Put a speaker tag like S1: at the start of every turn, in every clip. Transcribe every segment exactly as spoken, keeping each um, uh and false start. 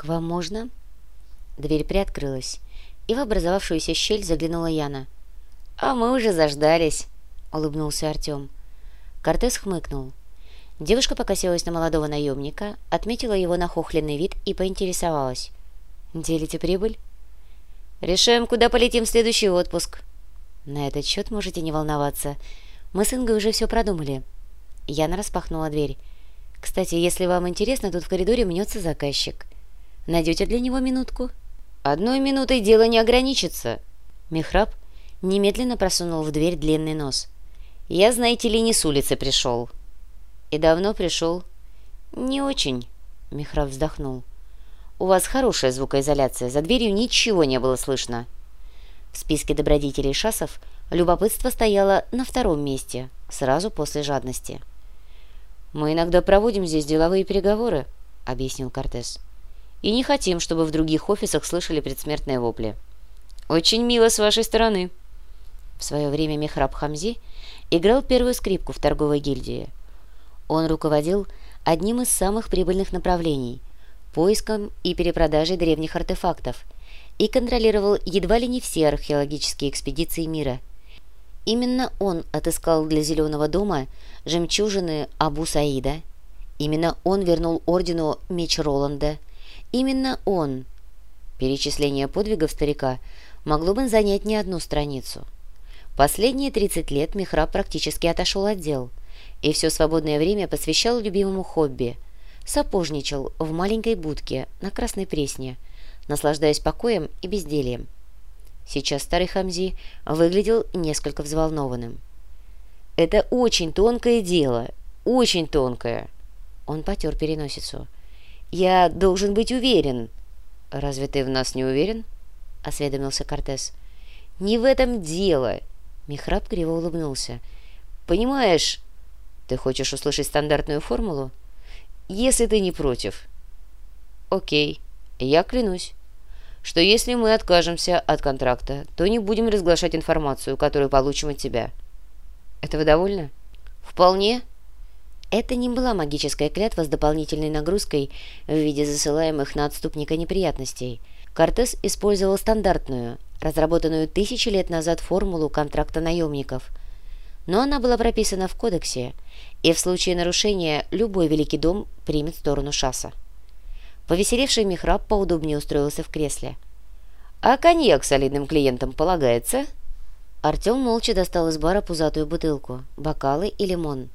S1: «К вам можно?» Дверь приоткрылась, и в образовавшуюся щель заглянула Яна. «А мы уже заждались», — улыбнулся Артем. Кортес хмыкнул. Девушка покосилась на молодого наемника, отметила его нахохленный вид и поинтересовалась. «Делите прибыль?» «Решаем, куда полетим в следующий отпуск». «На этот счет можете не волноваться. Мы с Ингой уже все продумали». Яна распахнула дверь. «Кстати, если вам интересно, тут в коридоре мнется заказчик. Найдете для него минутку?» «Одной минутой дело не ограничится». Михраб немедленно просунул в дверь длинный нос. «Я, знаете ли, не с улицы пришел». «И давно пришел?» «Не очень», — Михраб вздохнул. «У вас хорошая звукоизоляция, за дверью ничего не было слышно». В списке добродетелей шасов любопытство стояло на втором месте, сразу после жадности. «Мы иногда проводим здесь деловые переговоры», — объяснил Кортес. «И не хотим, чтобы в других офисах слышали предсмертные вопли». «Очень мило с вашей стороны». В свое время Михраб Хамзи играл первую скрипку в торговой гильдии. Он руководил одним из самых прибыльных направлений – поиском и перепродажей древних артефактов, и контролировал едва ли не все археологические экспедиции мира. Именно он отыскал для Зеленого дома жемчужины Абу Саида. Именно он вернул ордену меч Роланда. Именно он. Перечисление подвигов старика могло бы занять не одну страницу. Последние тридцать лет Михраб практически отошел от дел и все свободное время посвящал любимому хобби. Сапожничал в маленькой будке на Красной Пресне, наслаждаясь покоем и бездельем. Сейчас старый Хамзи выглядел несколько взволнованным. «Это очень тонкое дело, очень тонкое». Он потер переносицу. «Я должен быть уверен». «Разве ты в нас не уверен?» — осведомился Кортес. «Не в этом дело». Михраб криво улыбнулся. «Понимаешь, ты хочешь услышать стандартную формулу? Если ты не против». «Окей, я клянусь, что если мы откажемся от контракта, то не будем разглашать информацию, которую получим от тебя. Этого довольно?» «Вполне». Это не была магическая клятва с дополнительной нагрузкой в виде засылаемых на отступника неприятностей. Кортес использовал стандартную, разработанную тысячи лет назад формулу контракта наемников. Но она была прописана в кодексе, и в случае нарушения любой великий дом примет сторону шаса. Повеселевший Михраб поудобнее устроился в кресле. «А коньяк солидным клиентам полагается?» Артем молча достал из бара пузатую бутылку, бокалы и лимон.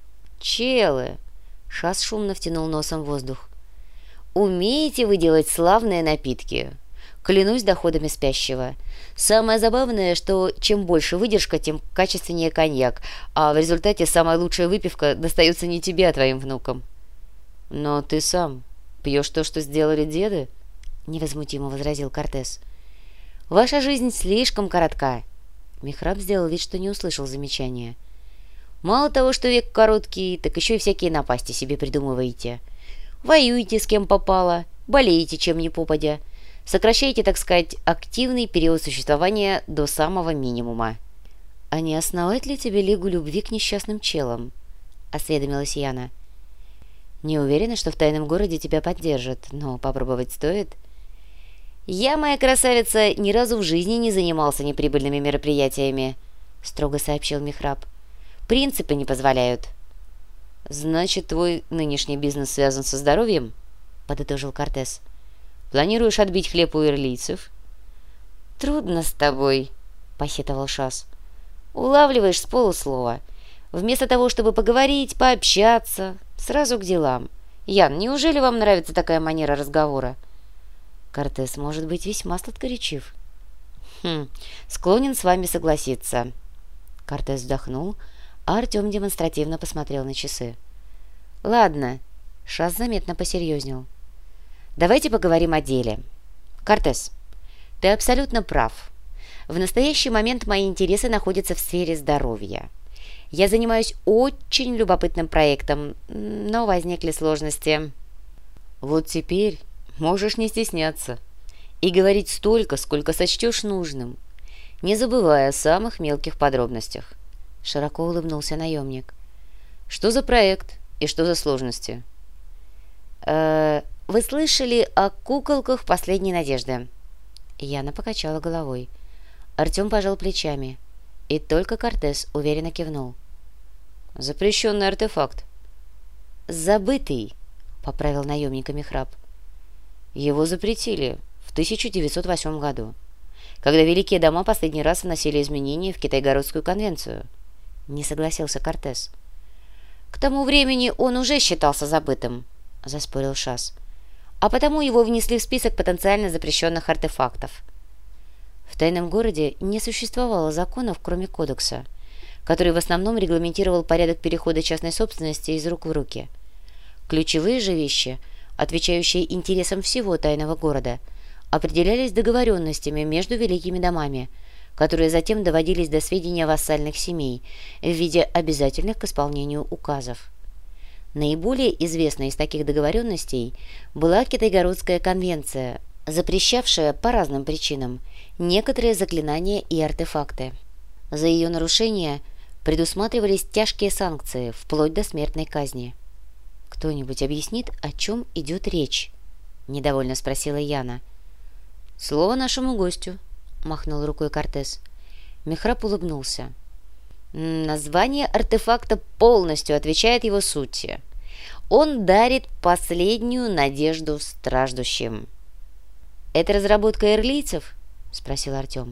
S1: «Челы!» — Шас шумно втянул носом воздух. «Умеете вы делать славные напитки? Клянусь доходами спящего. Самое забавное, что чем больше выдержка, тем качественнее коньяк, а в результате самая лучшая выпивка достается не тебе, а твоим внукам». «Но ты сам пьешь то, что сделали деды?» — невозмутимо возразил Кортес. «Ваша жизнь слишком коротка». Михраб сделал вид, что не услышал замечания. «Мало того, что век короткий, так еще и всякие напасти себе придумываете. Воюете с кем попало, болеете чем ни попадя. Сокращаете, так сказать, активный период существования до самого минимума». «А не основать ли тебе лигу любви к несчастным челам?» — осведомилась Яна. «Не уверена, что в тайном городе тебя поддержат, но попробовать стоит». «Я, моя красавица, ни разу в жизни не занимался неприбыльными мероприятиями», — строго сообщил Михраб. «Принципы не позволяют». «Значит, твой нынешний бизнес связан со здоровьем?» — подытожил Кортес. «Планируешь отбить хлеб у ирлийцев?» «Трудно с тобой», — посетовал Шас. «Улавливаешь с полуслова. Вместо того, чтобы поговорить, пообщаться, сразу к делам. Ян, неужели вам нравится такая манера разговора?» «Кортес может быть весьма сладкоречив». «Хм, склонен с вами согласиться». Кортес вздохнул, а Артем демонстративно посмотрел на часы. «Ладно», — Шас заметно посерьезнел. «Давайте поговорим о деле. Кортес, ты абсолютно прав. В настоящий момент мои интересы находятся в сфере здоровья. Я занимаюсь очень любопытным проектом, но возникли сложности». «Вот теперь можешь не стесняться и говорить столько, сколько сочтешь нужным, не забывая о самых мелких подробностях», — широко улыбнулся наемник. «Что за проект и что за сложности?» э вы слышали о куколках последней надежды?» Яна покачала головой. Артем пожал плечами. И только Кортес уверенно кивнул. «Запрещенный артефакт». «Забытый», — поправил наемника Михраб. «Его запретили в тысяча девятьсот восьмом году, когда великие дома последний раз вносили изменения в Китайгородскую конвенцию». Не согласился Кортес. «К тому времени он уже считался забытым», — заспорил Шас. «А потому его внесли в список потенциально запрещенных артефактов». В тайном городе не существовало законов, кроме кодекса, который в основном регламентировал порядок перехода частной собственности из рук в руки. Ключевые же вещи, отвечающие интересам всего тайного города, определялись договоренностями между великими домами, которые затем доводились до сведения вассальных семей в виде обязательных к исполнению указов. Наиболее известной из таких договоренностей была Китайгородская конвенция, запрещавшая по разным причинам некоторые заклинания и артефакты. За ее нарушение предусматривались тяжкие санкции, вплоть до смертной казни. «Кто-нибудь объяснит, о чем идет речь?» – недовольно спросила Яна. «Слово нашему гостю», – махнул рукой Кортес. Михраб улыбнулся. «Название артефакта полностью отвечает его сути. Он дарит последнюю надежду страждущим». «Это разработка эрлийцев?» – спросил Артем.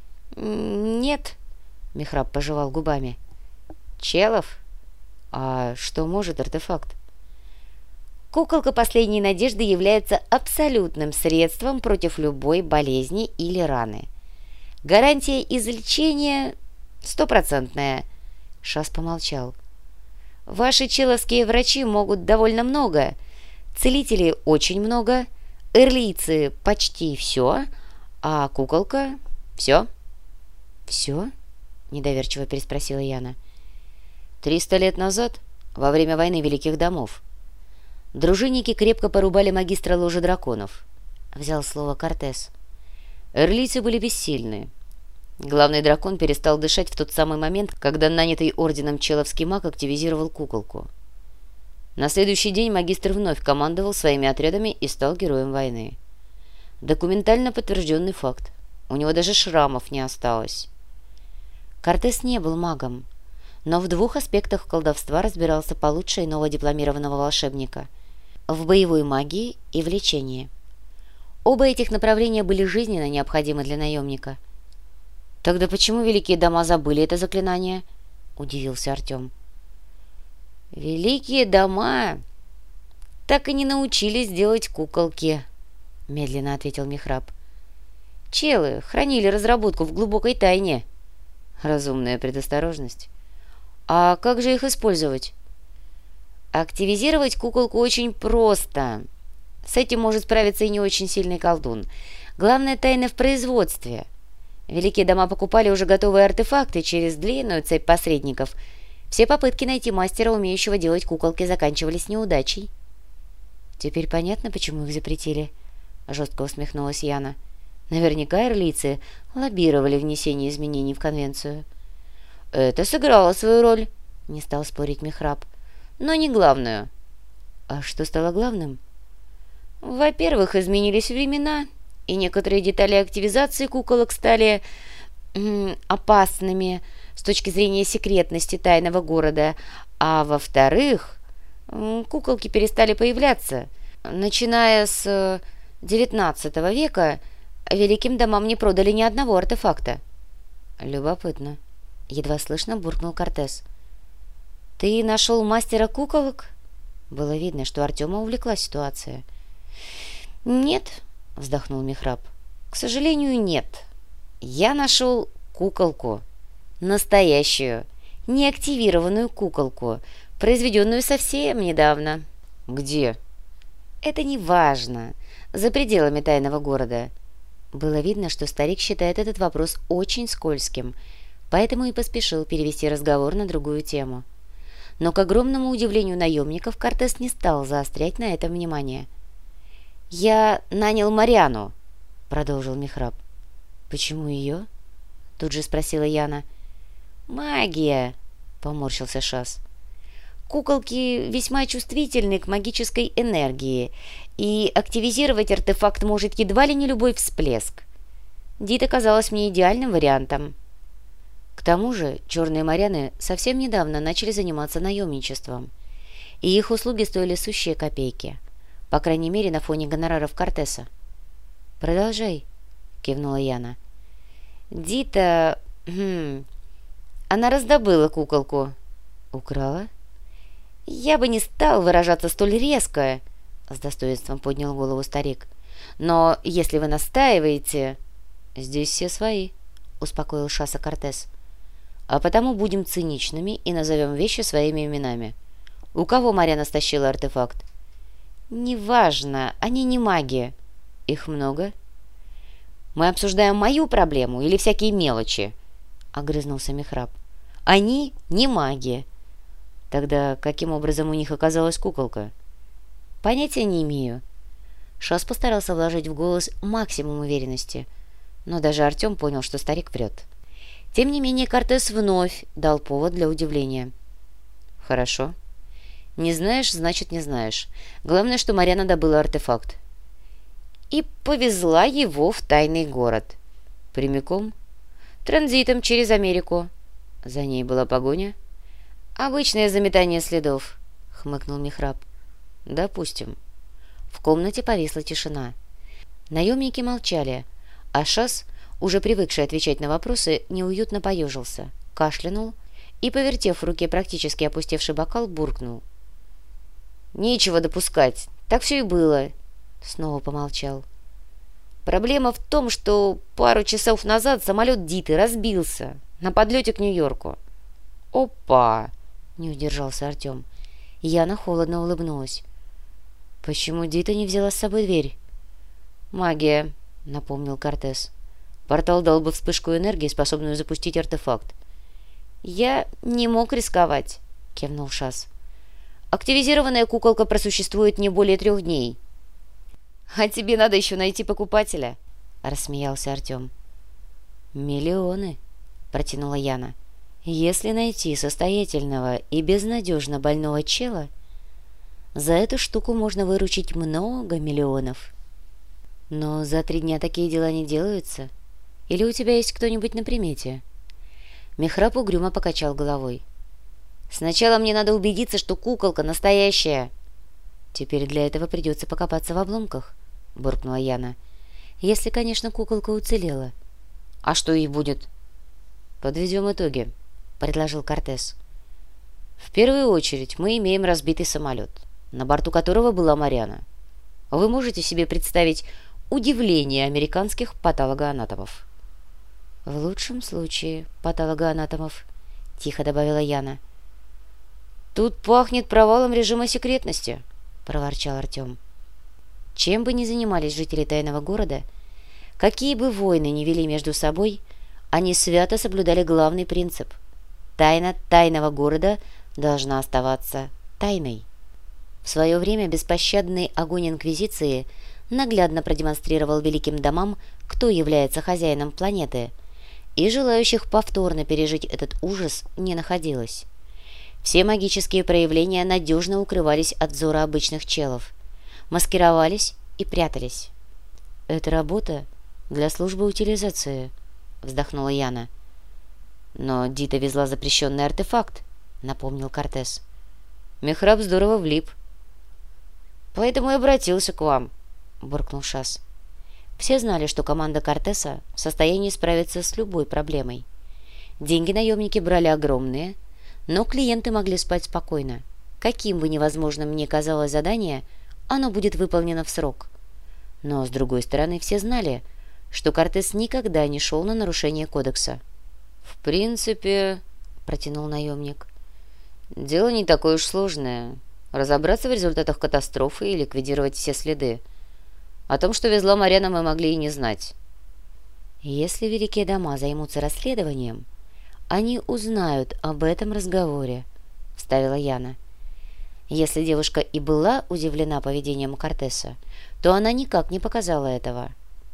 S1: «Нет», – Михраб пожевал губами. «Челов? А что может артефакт?» «Куколка последней надежды является абсолютным средством против любой болезни или раны. Гарантия излечения стопроцентная». Шас помолчал. «Ваши человские врачи могут довольно много, целители очень много, эрлийцы почти все, а куколка все». «Все?» – недоверчиво переспросила Яна. «Триста лет назад, во время войны Великих Домов, дружинники крепко порубали магистра ложи драконов», — взял слово Кортес. «Эрлийцы были бессильны. Главный дракон перестал дышать в тот самый момент, когда нанятый орденом человский маг активизировал куколку. На следующий день магистр вновь командовал своими отрядами и стал героем войны. Документально подтвержденный факт. У него даже шрамов не осталось». Кортес не был магом, но в двух аспектах колдовства разбирался получше иного дипломированного волшебника – в боевой магии и в лечении. Оба этих направления были жизненно необходимы для наемника. «Тогда почему великие дома забыли это заклинание?» – удивился Артем. «Великие дома так и не научились делать куколки», – медленно ответил Михраб. «Челы хранили разработку в глубокой тайне». «Разумная предосторожность. А как же их использовать?» «Активизировать куколку очень просто. С этим может справиться и не очень сильный колдун. Главная тайна в производстве. Великие дома покупали уже готовые артефакты через длинную цепь посредников. Все попытки найти мастера, умеющего делать куколки, заканчивались неудачей». «Теперь понятно, почему их запретили?» – жестко усмехнулась Яна. «Наверняка эрлийцы лоббировали внесение изменений в конвенцию». «Это сыграло свою роль», – не стал спорить Михраб. «Но не главную». «А что стало главным?» «Во-первых, изменились времена, и некоторые детали активизации куколок стали м, опасными с точки зрения секретности тайного города. А во-вторых, м, куколки перестали появляться. Начиная с девятнадцатого века великим домам не продали ни одного артефакта». «Любопытно», — едва слышно буркнул Кортес. «Ты нашел мастера куколок?» Было видно, что Артема увлекла ситуация. «Нет», — вздохнул Михраб. «К сожалению, нет. Я нашел куколку. Настоящую, неактивированную куколку, произведенную совсем недавно». «Где?» «Это не важно. За пределами тайного города». Было видно, что старик считает этот вопрос очень скользким, поэтому и поспешил перевести разговор на другую тему. Но, к огромному удивлению наемников, Кортес не стал заострять на этом внимание. «Я нанял Мариану», — продолжил Михраб. «Почему ее?» — тут же спросила Яна. «Магия», — поморщился Шас. Куколки весьма чувствительны к магической энергии, и активизировать артефакт может едва ли не любой всплеск. Дит оказалась мне идеальным вариантом. К тому же черные моряны совсем недавно начали заниматься наемничеством, и их услуги стоили сущие копейки, по крайней мере на фоне гонораров Кортеса. «Продолжай», — кивнула Яна. «Дита... Хм, она раздобыла куколку». «Украла?» «Я бы не стал выражаться столь резко», — с достоинством поднял голову старик. «Но если вы настаиваете...» «Здесь все свои», — успокоил Шаса Кортес. «А потому будем циничными и назовем вещи своими именами. У кого Марьяна стащила артефакт?» «Неважно, они не маги». «Их много?» «Мы обсуждаем мою проблему или всякие мелочи?» — огрызнулся Михраб. «Они не маги». «Тогда каким образом у них оказалась куколка?» «Понятия не имею». Шас постарался вложить в голос максимум уверенности, но даже Артем понял, что старик врет. Тем не менее, Кортес вновь дал повод для удивления. «Хорошо. Не знаешь, значит, не знаешь. Главное, что Марьяна добыла артефакт». «И повезла его в тайный город». «Прямиком?» «Транзитом через Америку». «За ней была погоня?» «Обычное заметание следов», — хмыкнул Михраб. «Допустим». В комнате повисла тишина. Наемники молчали, а Шас, уже привыкший отвечать на вопросы, неуютно поежился, кашлянул и, повертев в руке практически опустевший бокал, буркнул. «Нечего допускать, так все и было», — снова помолчал. «Проблема в том, что пару часов назад самолет Диты разбился на подлете к Нью-Йорку». «Опа!» — не удержался Артем. Яна холодно улыбнулась. «Почему Дита не взяла с собой дверь?» «Магия», — напомнил Кортес. «Портал дал бы вспышку энергии, способную запустить артефакт». «Я не мог рисковать», — кивнул Шас. «Активизированная куколка просуществует не более трех дней». «А тебе надо еще найти покупателя», — рассмеялся Артем. «Миллионы», — протянула Яна. «Если найти состоятельного и безнадежно больного чела, за эту штуку можно выручить много миллионов». «Но за три дня такие дела не делаются. Или у тебя есть кто-нибудь на примете?» Михраб угрюмо покачал головой. «Сначала мне надо убедиться, что куколка настоящая». «Теперь для этого придется покопаться в обломках», — буркнула Яна. «Если, конечно, куколка уцелела». «А что ей будет?» «Подведем итоги», — предложил Кортес. «В первую очередь мы имеем разбитый самолет, на борту которого была Марьяна. Вы можете себе представить удивление американских патологоанатомов?» «В лучшем случае патологоанатомов», — тихо добавила Яна. «Тут пахнет провалом режима секретности», — проворчал Артем. Чем бы ни занимались жители тайного города, какие бы войны ни вели между собой, они свято соблюдали главный принцип. Тайна тайного города должна оставаться тайной. В свое время беспощадный огонь Инквизиции наглядно продемонстрировал великим домам, кто является хозяином планеты, и желающих повторно пережить этот ужас не находилось. Все магические проявления надежно укрывались от взора обычных челов, маскировались и прятались. «Это работа для службы утилизации», — вздохнула Яна. «Но Дита везла запрещенный артефакт», — напомнил Кортес. «Михраб здорово влип». «Поэтому и обратился к вам», — буркнул Шас. Все знали, что команда Кортеса в состоянии справиться с любой проблемой. Деньги наемники брали огромные, но клиенты могли спать спокойно. Каким бы невозможным ни казалось задание, оно будет выполнено в срок. Но, с другой стороны, все знали, что Кортес никогда не шел на нарушение кодекса. «В принципе, — протянул наемник, — дело не такое уж сложное. Разобраться в результатах катастрофы и ликвидировать все следы. О том, что везла Марьяна, мы могли и не знать». «Если великие дома займутся расследованием, они узнают об этом разговоре», — вставила Яна. Если девушка и была удивлена поведением Кортеса, то она никак не показала этого.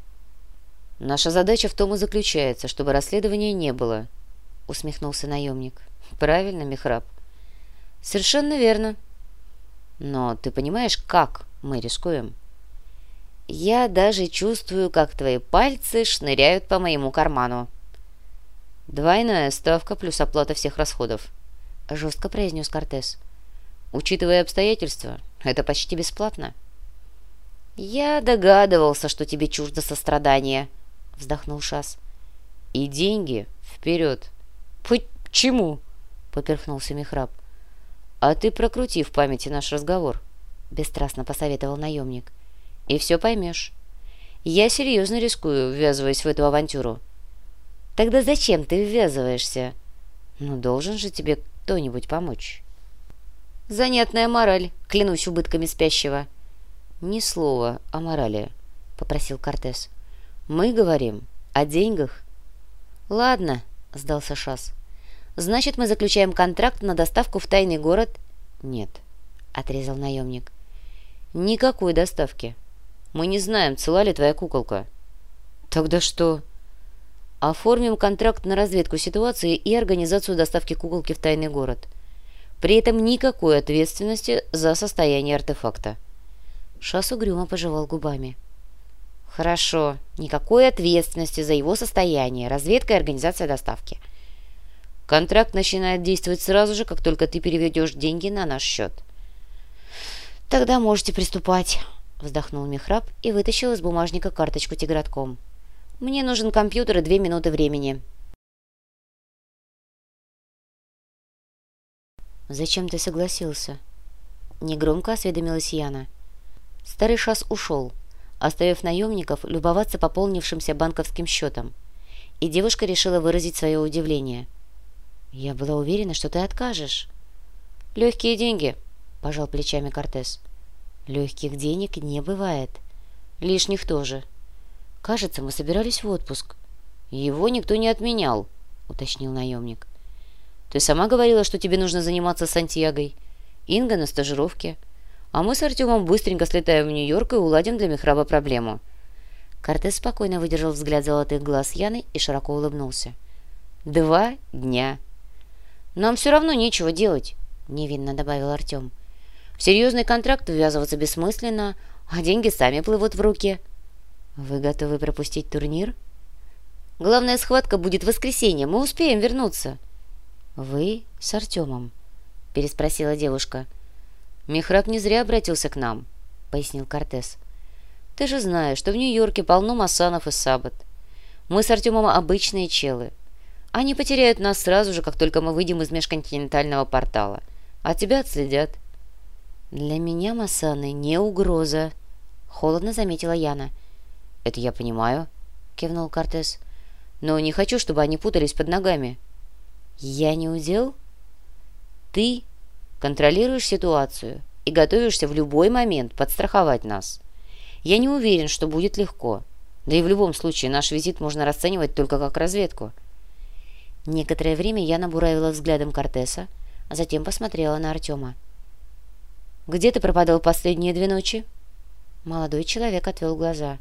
S1: «Наша задача в том и заключается, чтобы расследования не было», — усмехнулся наемник. «Правильно, Михраб?» Совершенно верно. Но ты понимаешь, как мы рискуем? Я даже чувствую, как твои пальцы шныряют по моему карману. Двойная ставка плюс оплата всех расходов, жестко произнес Кортес. Учитывая обстоятельства, это почти бесплатно. Я догадывался, что тебе чуждо сострадание, вздохнул Шас. И деньги вперед. Почему? Поперхнулся Михраб. А ты прокрути в памяти наш разговор, бесстрастно посоветовал наемник. И все поймешь. Я серьезно рискую, ввязываясь в эту авантюру. Тогда зачем ты ввязываешься? Ну, должен же тебе кто-нибудь помочь. Занятная мораль, клянусь убытками спящего. Ни слова о морали, попросил Кортес. Мы говорим о деньгах. Ладно, сдался Шас. Значит, мы заключаем контракт на доставку в тайный город? Нет, отрезал наемник. Никакой доставки. Мы не знаем, цела ли твоя куколка. Тогда что? Оформим контракт на разведку ситуации и организацию доставки куколки в тайный город. При этом никакой ответственности за состояние артефакта. Шас угрюмо пожевал губами. Хорошо, никакой ответственности за его состояние, разведка и организация доставки. Контракт начинает действовать сразу же, как только ты переведешь деньги на наш счет. Тогда можете приступать. Вздохнул Михраб и вытащил из бумажника карточку тигратком. «Мне нужен компьютер и две минуты времени». «Зачем ты согласился?» Негромко осведомилась Яна. Старый Шас ушел, оставив наемников любоваться пополнившимся банковским счетом, и девушка решила выразить свое удивление. «Я была уверена, что ты откажешь». «Легкие деньги», — пожал плечами Кортес. «Легких денег не бывает. Лишних тоже. Кажется, мы собирались в отпуск». «Его никто не отменял», — уточнил наемник. «Ты сама говорила, что тебе нужно заниматься Сантьягой. Инга на стажировке. А мы с Артемом быстренько слетаем в Нью-Йорк и уладим для Михраба проблему». Кортес спокойно выдержал взгляд золотых глаз Яны и широко улыбнулся. «Два дня». «Нам все равно нечего делать», — невинно добавил Артем. В серьезный контракт ввязываться бессмысленно, а деньги сами плывут в руки. Вы готовы пропустить турнир? Главная схватка будет в воскресенье, мы успеем вернуться. Вы с Артемом? Переспросила девушка. Михраб не зря обратился к нам, пояснил Кортес. Ты же знаешь, что в Нью-Йорке полно Масанов и Сабат. Мы с Артемом обычные челы. Они потеряют нас сразу же, как только мы выйдем из межконтинентального портала, а тебя отследят. «Для меня Масаны не угроза», — холодно заметила Яна. «Это я понимаю», — кивнул Кортес. «Но не хочу, чтобы они путались под ногами». «Я не удел?» «Ты контролируешь ситуацию и готовишься в любой момент подстраховать нас. Я не уверен, что будет легко. Да и в любом случае наш визит можно расценивать только как разведку». Некоторое время Яна буравила взглядом Кортеса, а затем посмотрела на Артема. «Где ты пропадал последние две ночи?» Молодой человек отвел глаза.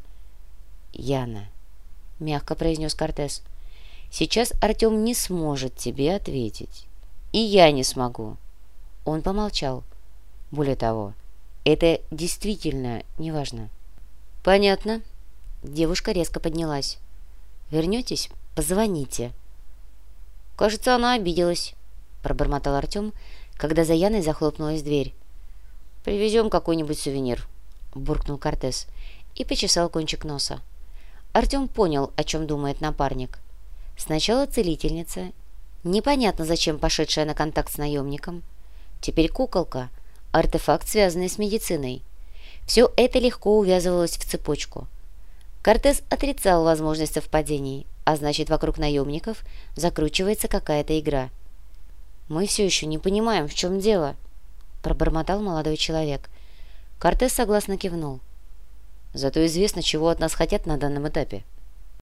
S1: «Яна», — мягко произнес Кортес, — «сейчас Артем не сможет тебе ответить. И я не смогу». Он помолчал. «Более того, это действительно неважно». «Понятно». Девушка резко поднялась. «Вернетесь? Позвоните». «Кажется, она обиделась», — пробормотал Артем, когда за Яной захлопнулась дверь. «Привезем какой-нибудь сувенир», — буркнул Кортес и почесал кончик носа. Артем понял, о чем думает напарник. Сначала целительница, непонятно зачем пошедшая на контакт с наемником. Теперь куколка, артефакт, связанный с медициной. Все это легко увязывалось в цепочку. Кортес отрицал возможность совпадений, а значит, вокруг наемников закручивается какая-то игра. «Мы все еще не понимаем, в чем дело», — пробормотал молодой человек. Кортес согласно кивнул. «Зато известно, чего от нас хотят на данном этапе»,